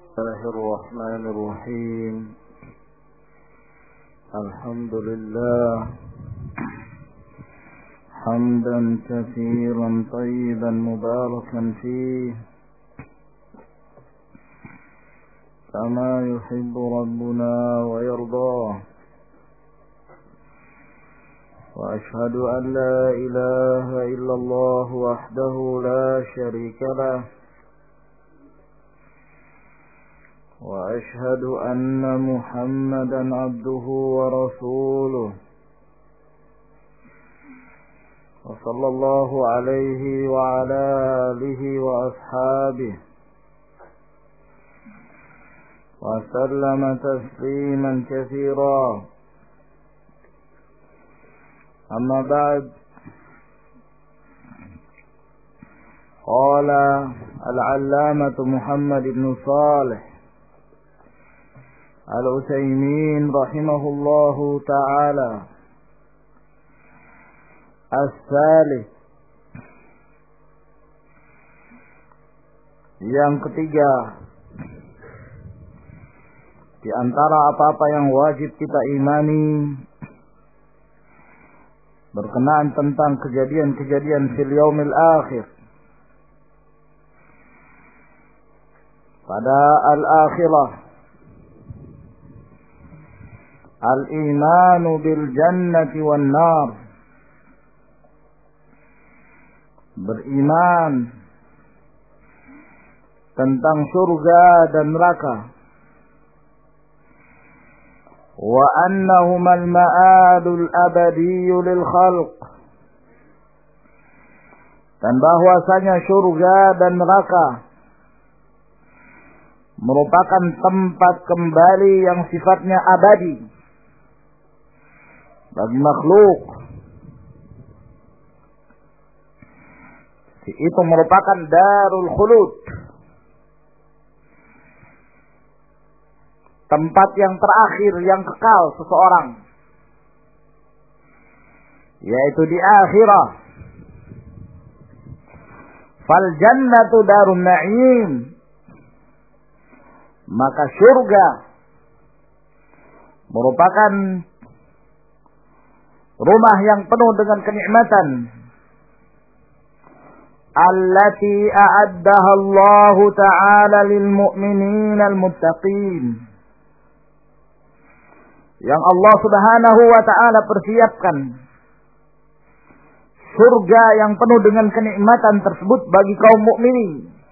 الله الرحمن الرحيم. الحمد لله حمدا كثيرا طيبا مباركا فيه كما يحب ربنا ويرضاه. وأشهد أن لا إله إلا الله وحده لا شريك له، وأشهد أن محمدا عبده ورسوله، وصلى الله عليه وعلى آله وأصحابه وسلم تسليما كثيرا. أما بعد، قال العلامة محمد بن صالح العثيمين رحمه الله تعالى: الثالث, yang ketiga di antara apa-apa yang wajib kita imani berkenaan tentang kejadian-kejadian fil yaumil akhir, pada al-akhirah, al-imanu bil jannati wan nar, beriman tentang surga dan neraka, wa annahuma al-ma'adul abadiyyu lil khalq, dan bahwasanya surga dan neraka merupakan tempat kembali yang sifatnya abadi bagi makhluk. Itu merupakan darul khulud, tempat yang terakhir yang kekal seseorang, yaitu di akhirah. Fal jannatu darun na'im, maka surga merupakan rumah yang penuh dengan kenikmatan. Allati a'addaha Allah Ta'ala lil mu'minin al-muttaqin, yang Allah Subhanahu wa Ta'ala persiapkan surga yang penuh dengan kenikmatan tersebut bagi kaum mukminin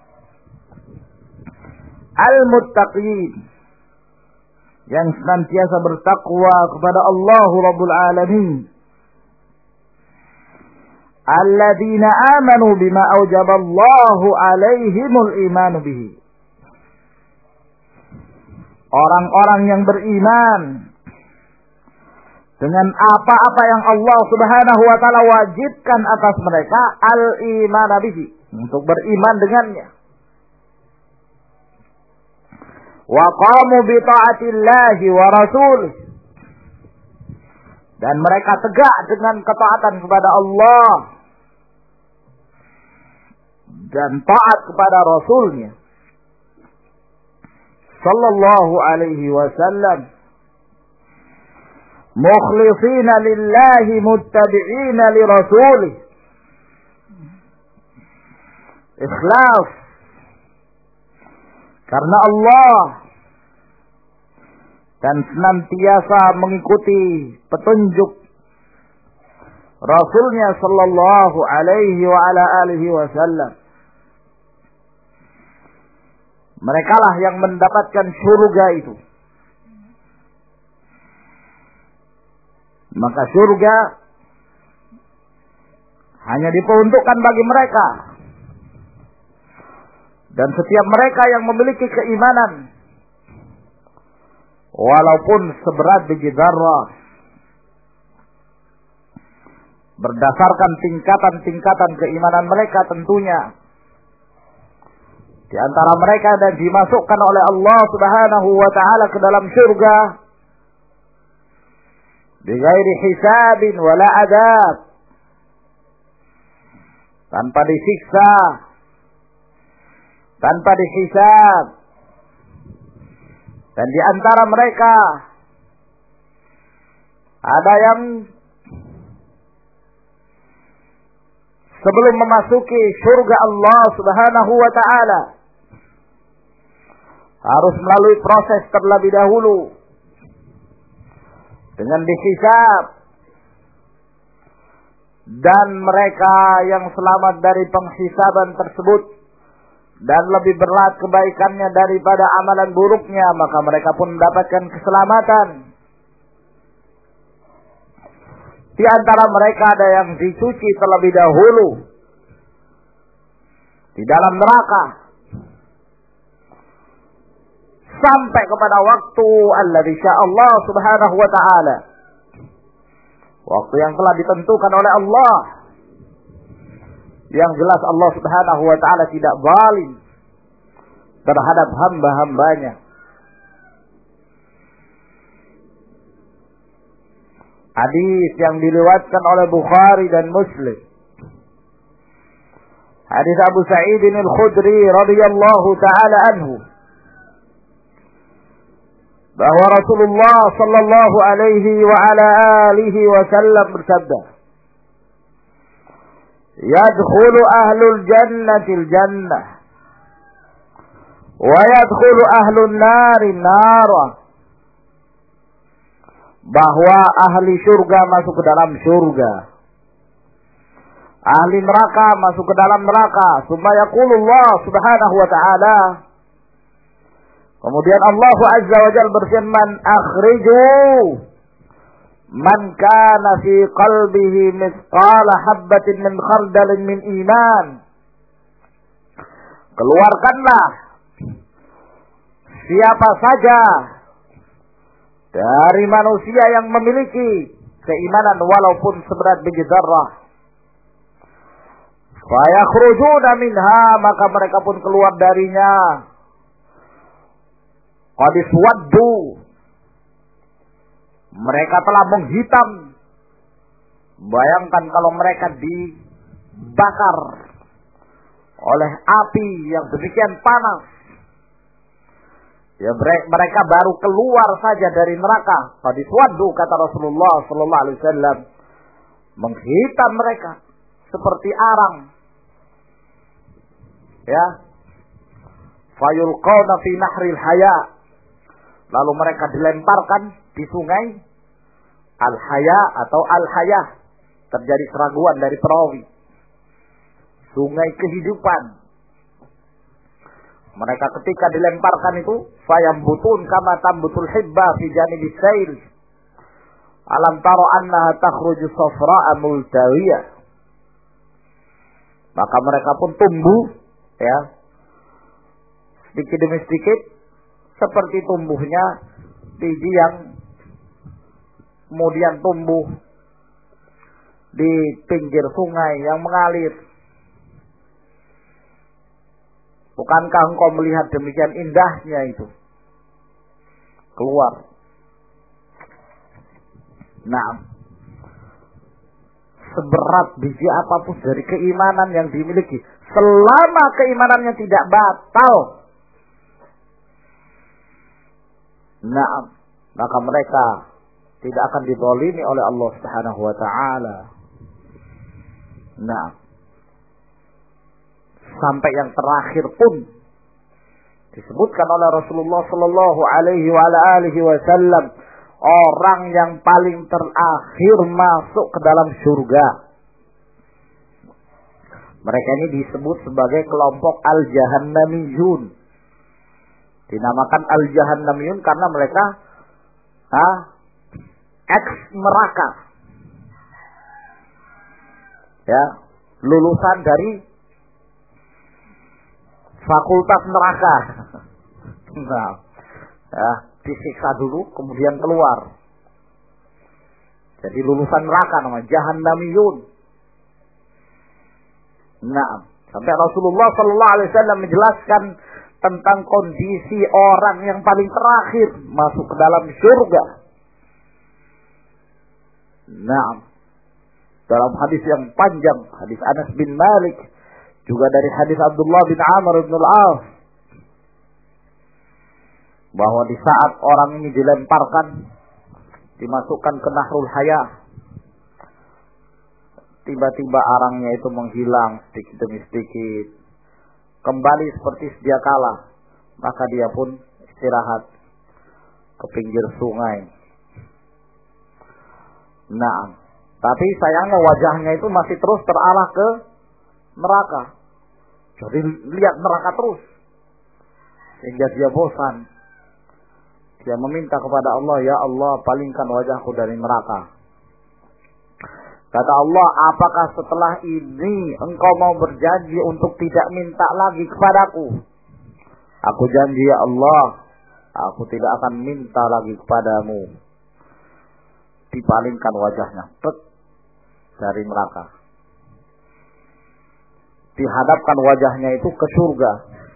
al-muttaqin, yang senantiasa bertakwa kepada Allah Rabbul Alamin. Alladzina amanu bima aujaballahu alaihimul imanu bihi, orang-orang yang beriman dengan apa-apa yang Allah Subhanahu wa Ta'ala wajibkan atas mereka, al-iman bihi, untuk beriman dengannya. Wa qamu bi ta'atillahi wa rasulih, dan mereka tegak dengan ketaatan kepada Allah dan taat kepada Rasulnya sallallahu alaihi wasallam, mukhlishina lillahi muttabi'ina li rasulih, ikhlas karena Allah dan senantiasa mengikuti petunjuk Rasulnya sallallahu alaihi wa ala alihi wasallam. Merekalah yang mendapatkan surga itu. Maka surga hanya diperuntukkan bagi mereka, dan setiap mereka yang memiliki keimanan walaupun seberat biji dzarrah, berdasarkan tingkatan-tingkatan keimanan mereka tentunya. Di antara mereka dan dimasukkan oleh Allah Subhanahu wa Ta'ala ke dalam surga bighairi hisabin wala adab, tanpa disiksa, tanpa dihisab, Dan di antara mereka ada yang sebelum memasuki surga Allah Subhanahu wa ta'ala harus melalui proses terlebih dahulu dengan dihisab. Dan mereka yang selamat dari penghisaban tersebut dan lebih berat kebaikannya daripada amalan buruknya, maka mereka pun mendapatkan keselamatan. Di antara mereka ada yang dicuci terlebih dahulu di dalam neraka sampai kepada waktu alladzi sya'allah Subhanahu wa ta'ala, waktu yang telah ditentukan oleh Allah. Yang jelas Allah Subhanahu wa ta'ala tidak zalim terhadap hamba-hambanya. Hadis yang diriwayatkan oleh Bukhari dan Muslim, hadis Abu Sa'id al-Khudri radhiyallahu taala anhu, bahwa Rasulullah sallallahu alaihi wa ala alihi wasallam bersabda, "Yadkhulu ahlul jannati al-jannah wa yadkhulu ahlun nari nara." Bahwa ahli surga masuk ke dalam surga, ahli neraka masuk ke dalam neraka. Summa yaqulullah subhanahu wa ta'ala, kemudian Allah azza wa jalla berfirman, "Akhriju man kana fi qalbihi mithqala habbatin min khardalin min iman." Keluarkanlah siapa saja dari manusia yang memiliki keimanan walaupun seberat biji zarrah. Fa yakhrujuna minha, maka mereka pun keluar darinya. Qad iswaddu, mereka telah menghitam. Bayangkan kalau mereka dibakar oleh api yang demikian panas. Ya, mereka baru keluar saja dari neraka. Qad iswaddu, kata Rasulullah sallallahu alaihi wasallam, menghitam mereka seperti arang. Ya. Fayulqawna fi nahril haya. Lalu mereka dilemparkan di sungai Al-Haya atau Al-Hayah. Terjadi keraguan dari perawi. Sungai kehidupan. Mereka ketika dilemparkan itu, fayambutun kama tambutul hibba fi janibis sail. Alam tara annaha takhruju safra'a multawiyah. Maka mereka pun tumbuh, ya, sedikit demi sedikit, seperti tumbuhnya biji yang kemudian tumbuh di pinggir sungai yang mengalir. Bukankah engkau melihat demikian indahnya itu? Keluar. Nah, seberat biji apapun dari keimanan yang dimiliki, selama keimanannya tidak batal, nah, maka mereka tidak akan dizalimi oleh Allah Subhanahu wa ta'ala. Nah, sampai yang terakhir pun disebutkan oleh Rasulullah sallallahu alaihi wa alihi wasallam, orang yang paling terakhir masuk ke dalam surga. Mereka ini disebut sebagai kelompok al-jahannamiyun. Dinamakan al-jahannamiyun karena mereka ex neraka. Ya, lulusan dari fakultas neraka. Nah, ya, disiksa dulu kemudian keluar. Jadi lulusan neraka namanya jahannamiyun. Nah, sampai Rasulullah sallallahu alaihi wasallam menjelaskan tentang kondisi orang yang paling terakhir masuk ke dalam surga. Nah, dalam hadis yang panjang, hadis Anas bin Malik, juga dari hadis Abdullah bin Amr bin Al-As. bahwa di saat orang ini dilemparkan, dimasukkan ke Nahrul Hayah, tiba-tiba arangnya itu menghilang sedikit demi sedikit, kembali seperti sedia kala, maka dia pun istirahat ke pinggir sungai. Nah, tapi sayangnya wajahnya itu masih terus terarah ke neraka. Jadi lihat neraka terus, sehingga dia bosan. Dia meminta kepada Allah, ya Allah, palingkan wajahku dari neraka. Kata Allah, apakah setelah ini engkau mau berjanji untuk tidak minta lagi kepadaku? Aku janji ya Allah, aku tidak akan minta lagi kepadamu. Dipalingkan wajahnya dari neraka. Dihadapkan wajahnya itu ke surga.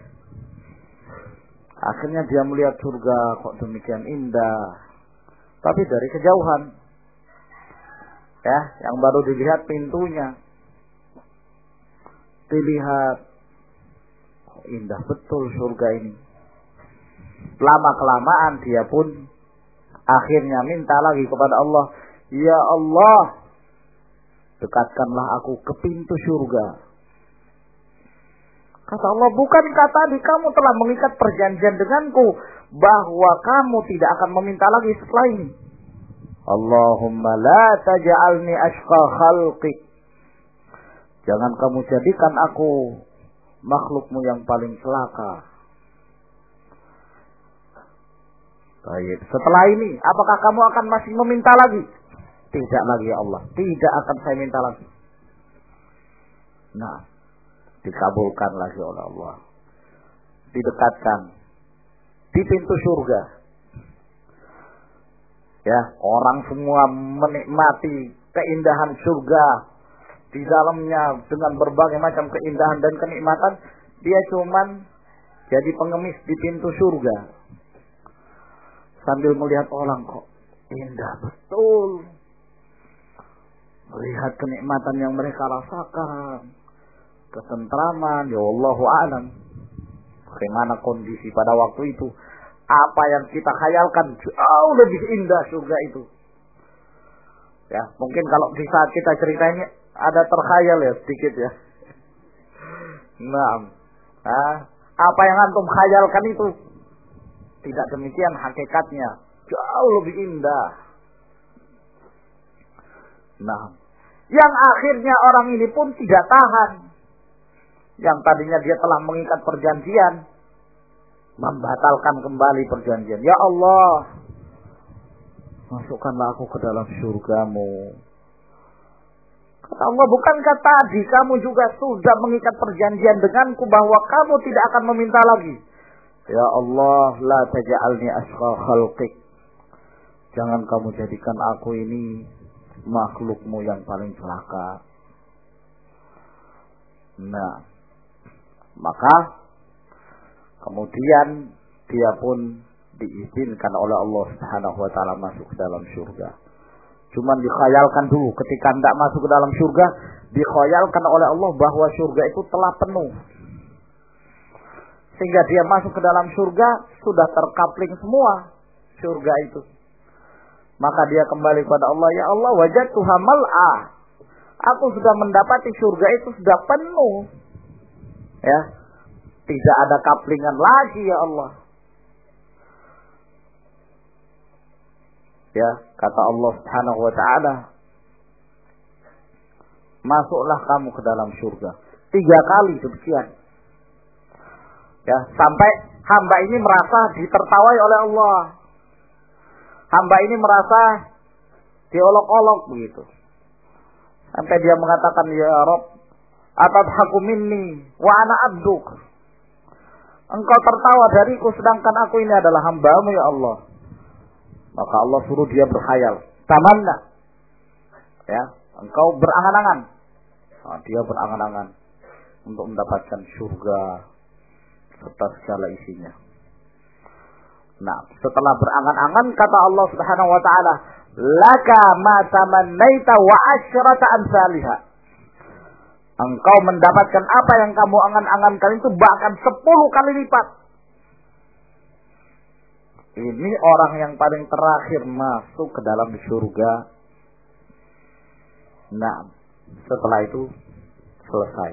Akhirnya dia melihat surga kok demikian indah. Tapi dari kejauhan. Ya, yang baru dilihat pintunya. Dilihat, kok indah betul surga ini. Lama-kelamaan dia pun akhirnya minta lagi kepada Allah, ya Allah, dekatkanlah aku ke pintu surga. Kata Allah, bukankah tadi kamu telah mengikat perjanjian denganku bahwa kamu tidak akan meminta lagi setelah ini? Allahumma la taj'alni ashqa khalqik. Jangan kamu jadikan aku makhlukmu yang paling celaka. Baik. Setelah ini, apakah kamu akan masih meminta lagi? Tidak lagi ya Allah. Tidak akan saya minta lagi. Nah, dikabulkan lagi oleh Allah. Didekatkan di pintu surga. Ya, orang semua menikmati keindahan surga. Di dalamnya dengan berbagai macam keindahan dan kenikmatan, dia cuman jadi pengemis di pintu surga. Sambil melihat orang, kok indah betul. Melihat kenikmatan yang mereka rasakan, ketentraman, ya Wallahu a'lam. Bagaimana kondisi pada waktu itu? Apa yang kita khayalkan jauh lebih indah surga itu. Ya, mungkin kalau di saat kita cerita ini ada terkhayal ya sedikit ya. Nah, apa yang antum khayalkan itu tidak demikian hakikatnya, jauh lebih indah. Nah, yang akhirnya orang ini pun tidak tahan. Yang tadinya dia telah mengikat perjanjian, membatalkan kembali perjanjian. Ya Allah, masukkanlah aku ke dalam surgamu. Kata Allah, bukankah tadi kamu juga sudah mengikat perjanjian denganku bahwa kamu tidak akan meminta lagi? Ya Allah, la taj'alni ashqa khalqik. Jangan kamu jadikan aku ini makhlukmu yang paling celaka. Nah, maka kemudian dia pun diizinkan oleh Allah Subhanahu wa taala masuk ke dalam surga. Cuman dikhayalkan dulu ketika hendak masuk ke dalam surga, dikhayalkan oleh Allah bahwa surga itu telah penuh. Sehingga dia masuk ke dalam surga sudah terkapling semua surga itu. Maka dia kembali kepada Allah, ya Allah, wajadtuha mal'ah. Aku sudah mendapati surga itu sudah penuh. Ya. Tidak ada kaplingan lagi ya Allah. Ya, kata Allah Subhanahu wa taala, masuklah kamu ke dalam surga. 3 kali demikian. Ya, sampai hamba ini merasa ditertawai oleh Allah. Hamba ini merasa diolok-olok begitu. Sampai dia mengatakan, ya Rabb, atadhaku minni wa ana abduk. Engkau tertawa dariku sedangkan aku ini adalah hambamu ya Allah. Maka Allah suruh dia berkhayal. Tamanna. Ya, engkau berangan-angan. Nah, dia berangan-angan untuk mendapatkan surga serta segala isinya. Nah, setelah berangan-angan kata Allah Subhanahu wa taala, laka ma tamannaita wa asyrata amsalihha. Engkau mendapatkan apa yang kamu angan-angankan itu bahkan 10 kali lipat. Ini orang yang paling terakhir masuk ke dalam surga. Nah, setelah itu selesai.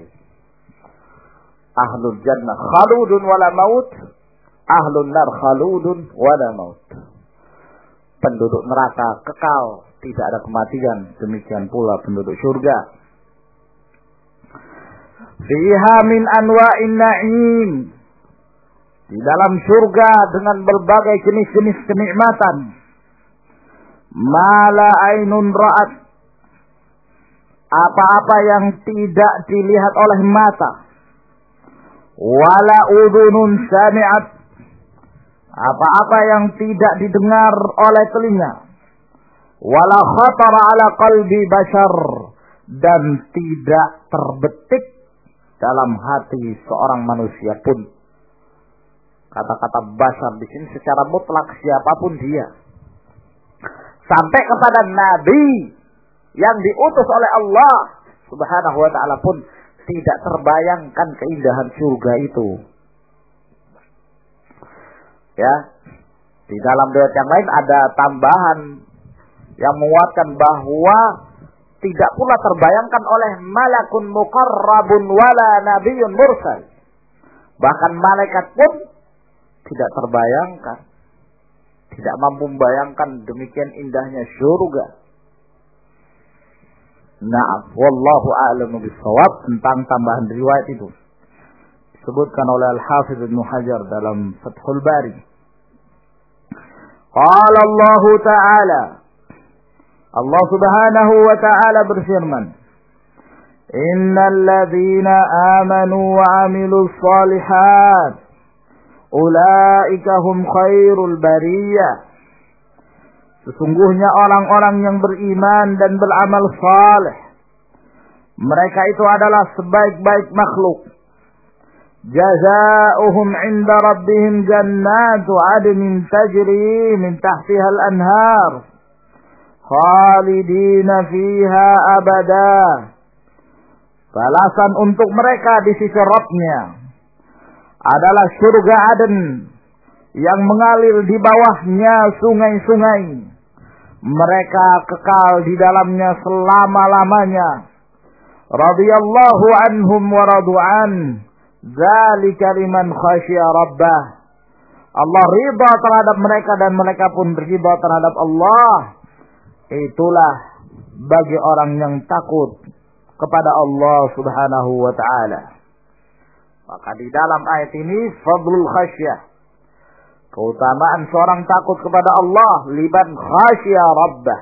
Ahlul jannah khaludun wala maut, ahlun nar khaludun wala maut. Penduduk neraka kekal, tidak ada kematian. Demikian pula penduduk surga. Fiha min anwa'in na'im. Di dalam surga dengan berbagai jenis-jenis kenikmatan. Mala ainun ra'at. Apa-apa yang tidak dilihat oleh mata. Wala udhunun sami'at. Apa-apa yang tidak didengar oleh telinga. Wala khatara ala qalbi bashar. Dan tidak terbetik dalam hati seorang manusia pun. Kata-kata bashar di sini secara mutlak siapapun dia. Sampai kepada nabi yang diutus oleh Allah Subhanahu wa ta'ala pun tidak terbayangkan keindahan surga itu. Ya, di dalam riwayat yang lain ada tambahan yang menguatkan bahwa tidak pula terbayangkan oleh malakun muqarrabun wala nabiyyun mursal. Bahkan malaikat pun tidak terbayangkan, tidak mampu membayangkan demikian indahnya surga. Na'am, wallahu a'lamu bis-shawab tentang tambahan riwayat itu. Disebutkan oleh Al-Hafidz Ibnu Hajar dalam Fathul Bari. Qala Allah Ta'ala, Allah Subhanahu wa Ta'ala berfirman, Innal ladzina amanu wa 'amilus shalihat ulaika hum khairul bariyah. Sesungguhnya orang-orang yang beriman dan beramal saleh, mereka itu adalah sebaik-baik makhluk. Jazaohum 'inda rabbihim jannatu 'adnin tajri min tahtiha al-anhar khalidina fiha abada. Balasan untuk mereka di sisi Rabb-Nya adalah surga Aden yang mengalir di bawahnya sungai-sungai. Mereka kekal di dalamnya selama-lamanya. Radhiyallahu anhum wa radu'an. Dzalika liman khasyiya rabbah. Allah ridha terhadap mereka dan mereka pun ridha terhadap Allah. Itulah bagi orang yang takut kepada Allah Subhanahu wa ta'ala. Maka di dalam ayat ini fadlul khasyah, keutamaan seorang takut kepada Allah, liban khasya rabbah.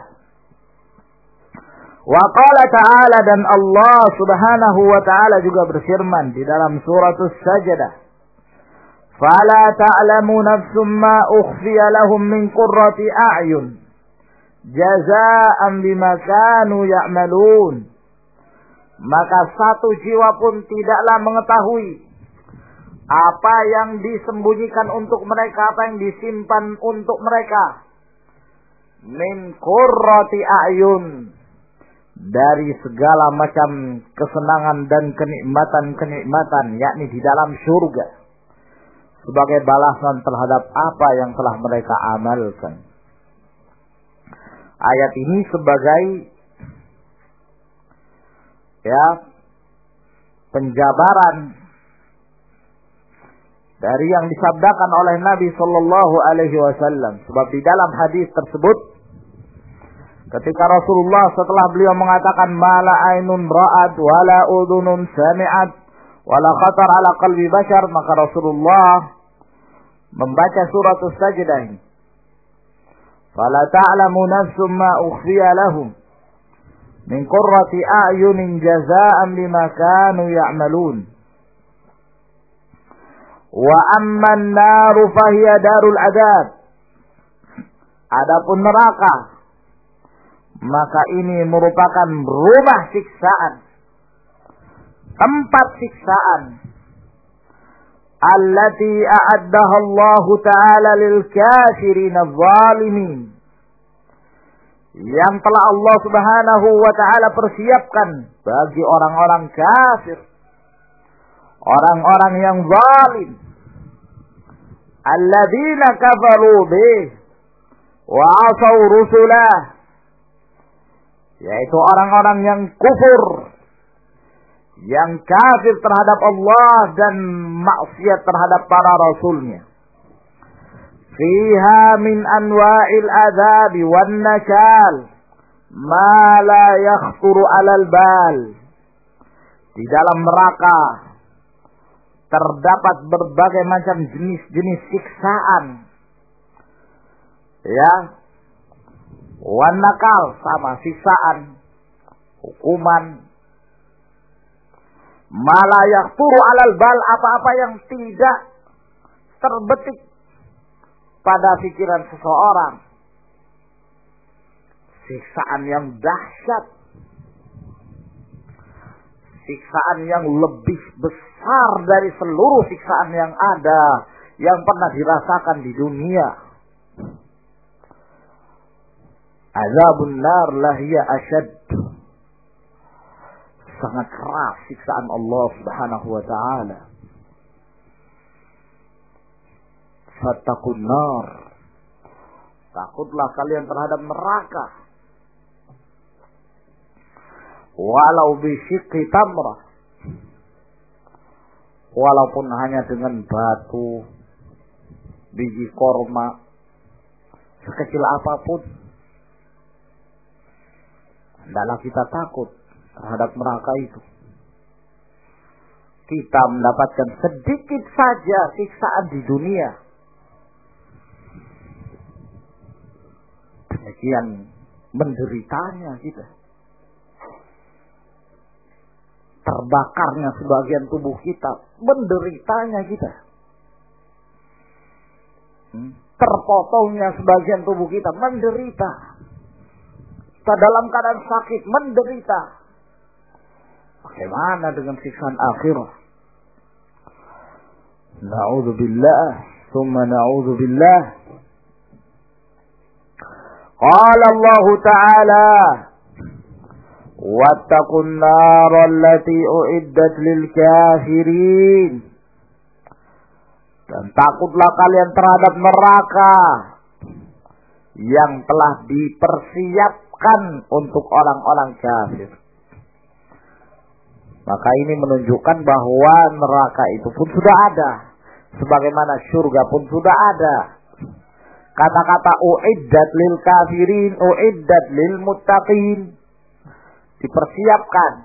Wa qala ta'ala, dan Allah Subhanahu wa ta'ala juga berfirman di dalam surah As-Sajdah, fala ta'lamu nafsum ma ukhfiya lahum min qurrati a'yun jazaa'an bima kanu ya'malun. Maka satu jiwa pun tidaklah mengetahui apa yang disembunyikan untuk mereka, apa yang disimpan untuk mereka. Min qurrati a'yun, dari segala macam kesenangan dan kenikmatan-kenikmatan, yakni di dalam surga, sebagai balasan terhadap apa yang telah mereka amalkan. Ayat ini sebagai penjabaran dari yang disabdakan oleh Nabi Sallallahu Alaihi Wasallam. Sebab di dalam hadis tersebut, ketika Rasulullah setelah beliau mengatakan mala ainun ra'at wala udhunun sami'at wala khatar ala qalbi bashar, maka Rasulullah membaca surat As-Sajdah ini. Fala ta'lamu nafsum ma ukhfiya lahum min qurrati a'yunin jazaa'an bima kanu ya'malun. Wa amman naru fahiya darul adab. Adapun neraka, maka ini merupakan rumah siksaan, tempat siksaan. Allati a'addaha Allah Ta'ala lil kafirin adh-dhalimin, yang telah Allah Subhanahu wa ta'ala persiapkan bagi orang-orang kafir, orang-orang yang zalim. alladzina kafaru bih wa asaw rusulah, yaitu orang-orang yang kufur, yang kafir terhadap Allah dan maksiat terhadap para rasulnya. Fiha min anwa'il adzabi wan nakal ma la yakhthuru 'alal bal. Di dalam neraka terdapat berbagai macam jenis-jenis siksaan. Ya. Wan nakal sama siksaan, hukuman. Ma la yakhthuru 'alal bal, apa-apa yang tidak terbetik pada pikiran seseorang. Siksaan yang dahsyat. Siksaan yang lebih besar dari seluruh siksaan yang ada, yang pernah dirasakan di dunia. Azabun nar lahiya asyad. Sangat keras siksaan Allah Subhanahu wa ta'ala. Fattaqun nar. Takutlah kalian terhadap neraka. Walau bisyikki tamrah. Walaupun hanya dengan batu, biji korma, sekecil apapun. Hendaklah kita takut terhadap neraka itu. Kita mendapatkan sedikit saja siksaan di dunia. Demikian menderitanya kita. Terbakarnya sebagian tubuh kita, menderitanya kita. Terpotongnya sebagian tubuh kita, menderita. Kita dalam keadaan sakit, menderita. Bagaimana dengan siksaan akhirah? Na'udzubillah, summa na'udzubillah. Qala Allah Ta'ala, wattaqun nar allati uiddat lil kafirin. Dan takutlah kalian terhadap neraka yang telah dipersiapkan untuk orang-orang kafir. Maka ini menunjukkan bahwa neraka itu pun sudah ada, sebagaimana surga pun sudah ada. Kata-kata uiddat lil kafirin, uiddat lil muttaqin, dipersiapkan.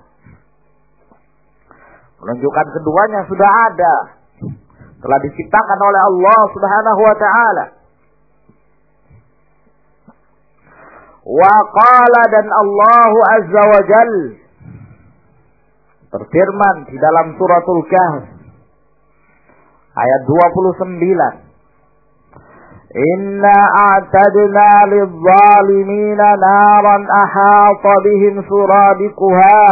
Menunjukkan keduanya sudah ada, telah diciptakan oleh Allah Subhanahu wa ta'ala. Wa qala, dan Allah Azza wa Jal berfirman di dalam suratul Kahf ayat 29. Inna a'tadna lidh-dhalimina naran ahata bihim suradiquha.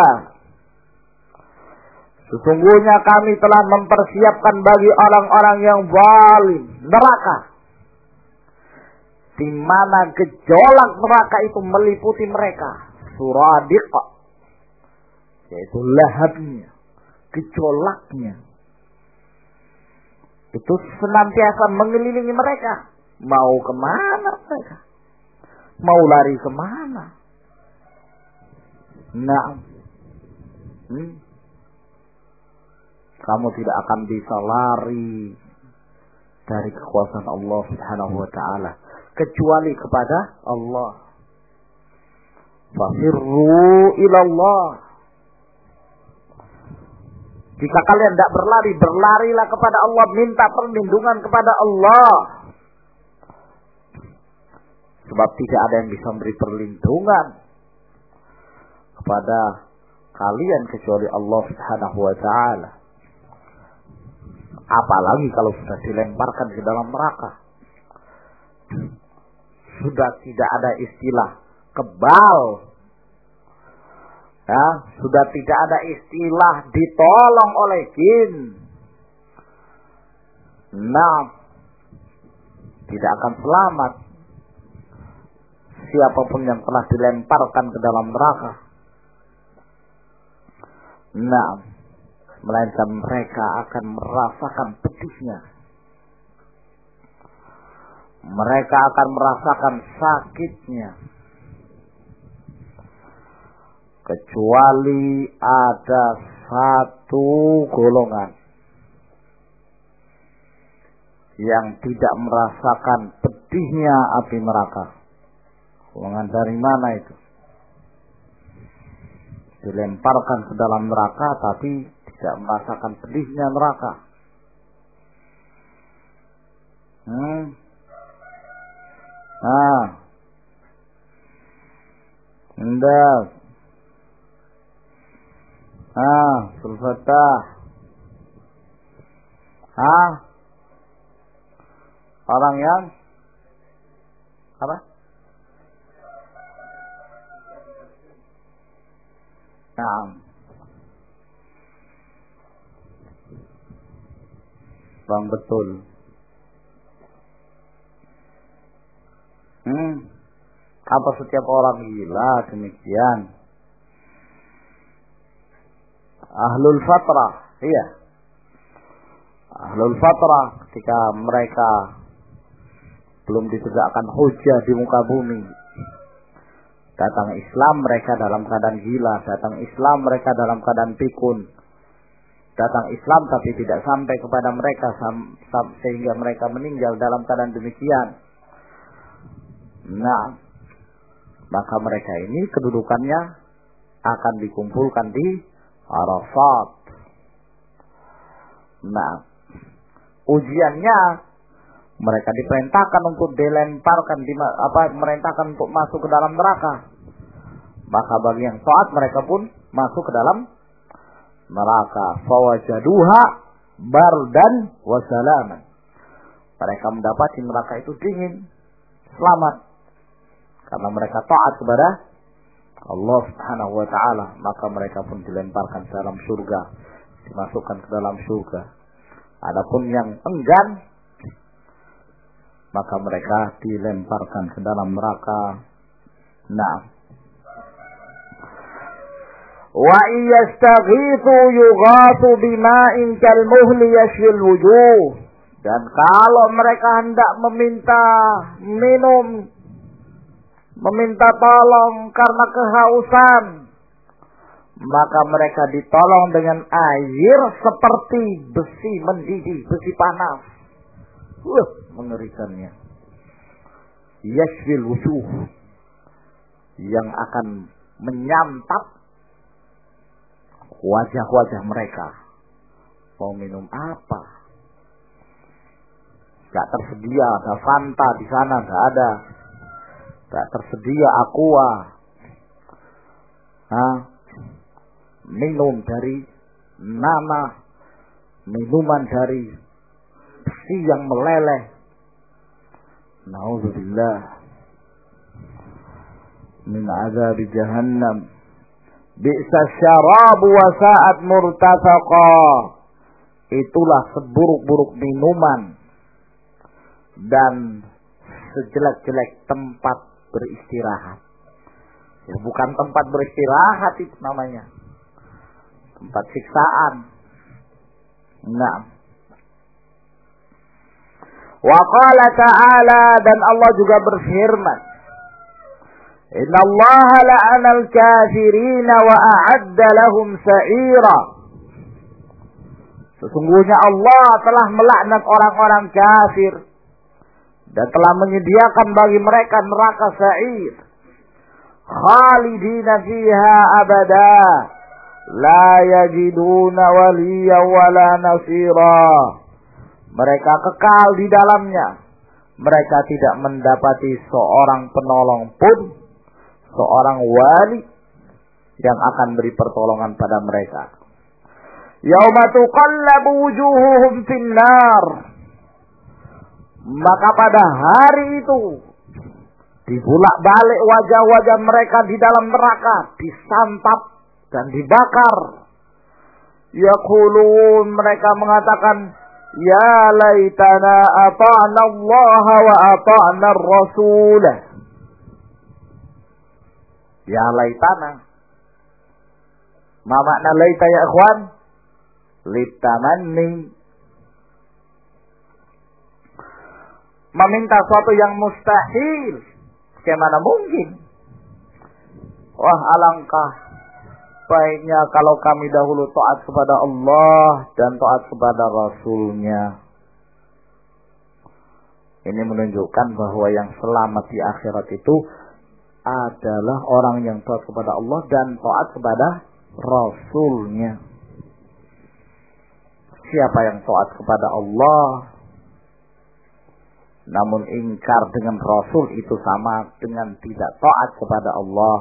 Sesungguhnya kami telah mempersiapkan bagi orang-orang yang zalim neraka, di mana gejolak neraka itu meliputi mereka. Suradiq, yaitu lahapnya, gejolaknya itu senantiasa mengelilingi mereka. Mau kemana mereka? Mau lari kemana? Nah, kamu tidak akan bisa lari dari kekuasaan Allah Subhanahu wa ta'ala kecuali kepada Allah. Fafirru ilallah. Jika kalian tidak berlari, berlarilah kepada Allah, minta perlindungan kepada Allah. Sebab tidak ada yang bisa memberi perlindungan kepada kalian kecuali Allah Subhanahu wa ta'ala. Apalagi kalau sudah dilemparkan ke dalam neraka. Sudah tidak ada istilah kebal. Ya, sudah tidak ada istilah ditolong oleh jin. Nah, tidak akan selamat siapapun yang telah dilemparkan ke dalam neraka. Nah, melainkan mereka akan merasakan pedihnya. mereka akan merasakan sakitnya. Kecuali ada satu golongan yang tidak merasakan pedihnya api neraka. Golongan dari mana itu? Dilemparkan ke dalam neraka tapi tidak merasakan pedihnya neraka. Indah. Sulfatah. Orang yang apa? Bang betul. Apa setiap orang gila demikian? Ahlul fatrah, iya. Ahlul fatrah ketika mereka belum ditegakkan hujah di muka bumi, datang Islam mereka dalam keadaan gila, datang Islam mereka dalam keadaan pikun, datang Islam tapi tidak sampai kepada mereka sehingga mereka meninggal dalam keadaan demikian. Nah, maka mereka ini kedudukannya akan dikumpulkan di Arafat. Nah, ujiannya mereka diperintahkan untuk dilemparkan, merintahkan untuk masuk ke dalam neraka. Maka bagi yang taat mereka pun masuk ke dalam neraka. Fawajaduha bardan wa salaman. Mereka mendapati neraka itu dingin, selamat. Karena mereka taat kepada Allah Subhanahu wa taala, maka mereka pun dilemparkan ke dalam surga, dimasukkan ke dalam surga. Adapun yang enggan, maka mereka dilemparkan ke dalam neraka. Nah, wa yastaghithu yughathu bima'in kalmuhli yashfil wujuh. Dan kalau mereka hendak meminta minum, meminta tolong karena kehausan, maka mereka ditolong dengan air seperti besi mendidih, besi panas. Mengerikannya. Yashfil wujuh, yang akan menyantap wajah-wajah mereka. Mau minum apa? Gak tersedia, ada Fanta di sana, gak ada. Gak tersedia Aqua. Minum dari nanah, minuman dari besi yang meleleh. Na'udzubillah min azab jahannam. Bi'sa syarabu wa sa'at murtafaqa. Itulah seburuk-buruk minuman dan sejelek-jelek tempat beristirahat. Ya, bukan tempat beristirahat itu namanya, tempat siksaan. Nah, wa qala ta'ala, dan Allah juga berfirman, innallaha la'anal kafirina wa a'adda lahum sa'ira. Sesungguhnya Allah telah melaknat orang-orang kafir dan telah menyediakan bagi mereka neraka sa'ir. Khalidina fiha abada, la yajiduna waliya wala nasira. Mereka kekal di dalamnya. Mereka tidak mendapati seorang penolong pun, seorang wali yang akan beri pertolongan pada mereka. Yauma tuqallabu wujuhuhum finnar. Maka pada hari itu dibulak-balik wajah-wajah mereka di dalam neraka, disantap dan dibakar. Yaqulun, mereka mengatakan, ya laitana ata'na Allah wa ata'na ar-rasul. Ya laitana. Ma makna laita ya ikhwan? Litamanni. meminta sesuatu yang mustahil. Bagaimana mungkin? Wah, alangkah baiknya kalau kami dahulu taat kepada Allah dan taat kepada Rasul-Nya. Ini menunjukkan bahwa yang selamat di akhirat itu adalah orang yang taat kepada Allah dan taat kepada Rasul-Nya. Siapa yang taat kepada Allah namun ingkar dengan Rasul, itu sama dengan tidak taat kepada Allah.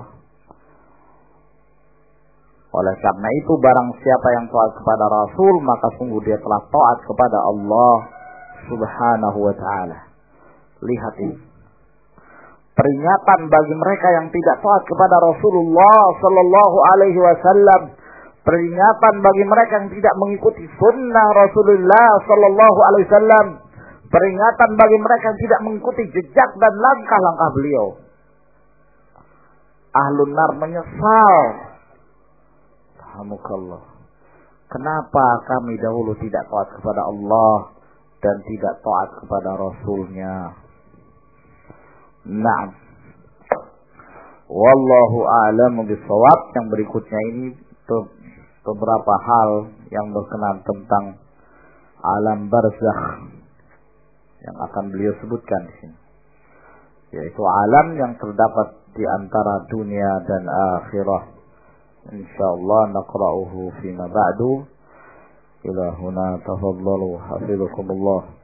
Oleh karena itu, barang siapa yang taat kepada Rasul, maka sungguh dia telah taat kepada Allah Subhanahu wa ta'ala. Lihat ini, peringatan bagi mereka yang tidak taat kepada Rasulullah Sallallahu Alaihi Wasallam, peringatan bagi mereka yang tidak mengikuti sunnah Rasulullah Sallallahu Alaihi Wasallam, peringatan bagi mereka yang tidak mengikuti jejak dan langkah-langkah beliau. Ahlun nar menyesal. Alhamdulillah. Kenapa kami dahulu tidak taat kepada Allah dan tidak taat kepada Rasul-Nya? Naam. Wallahu a'lamu bishawab. Yang berikutnya ini beberapa hal yang berkenaan tentang alam barzakh yang akan beliau sebutkan di sini, yaitu alam yang terdapat di antara dunia dan akhirah. Insyaallah naqra'uhu fima ba'du. Ila huna tafaddalu hafizakumullah.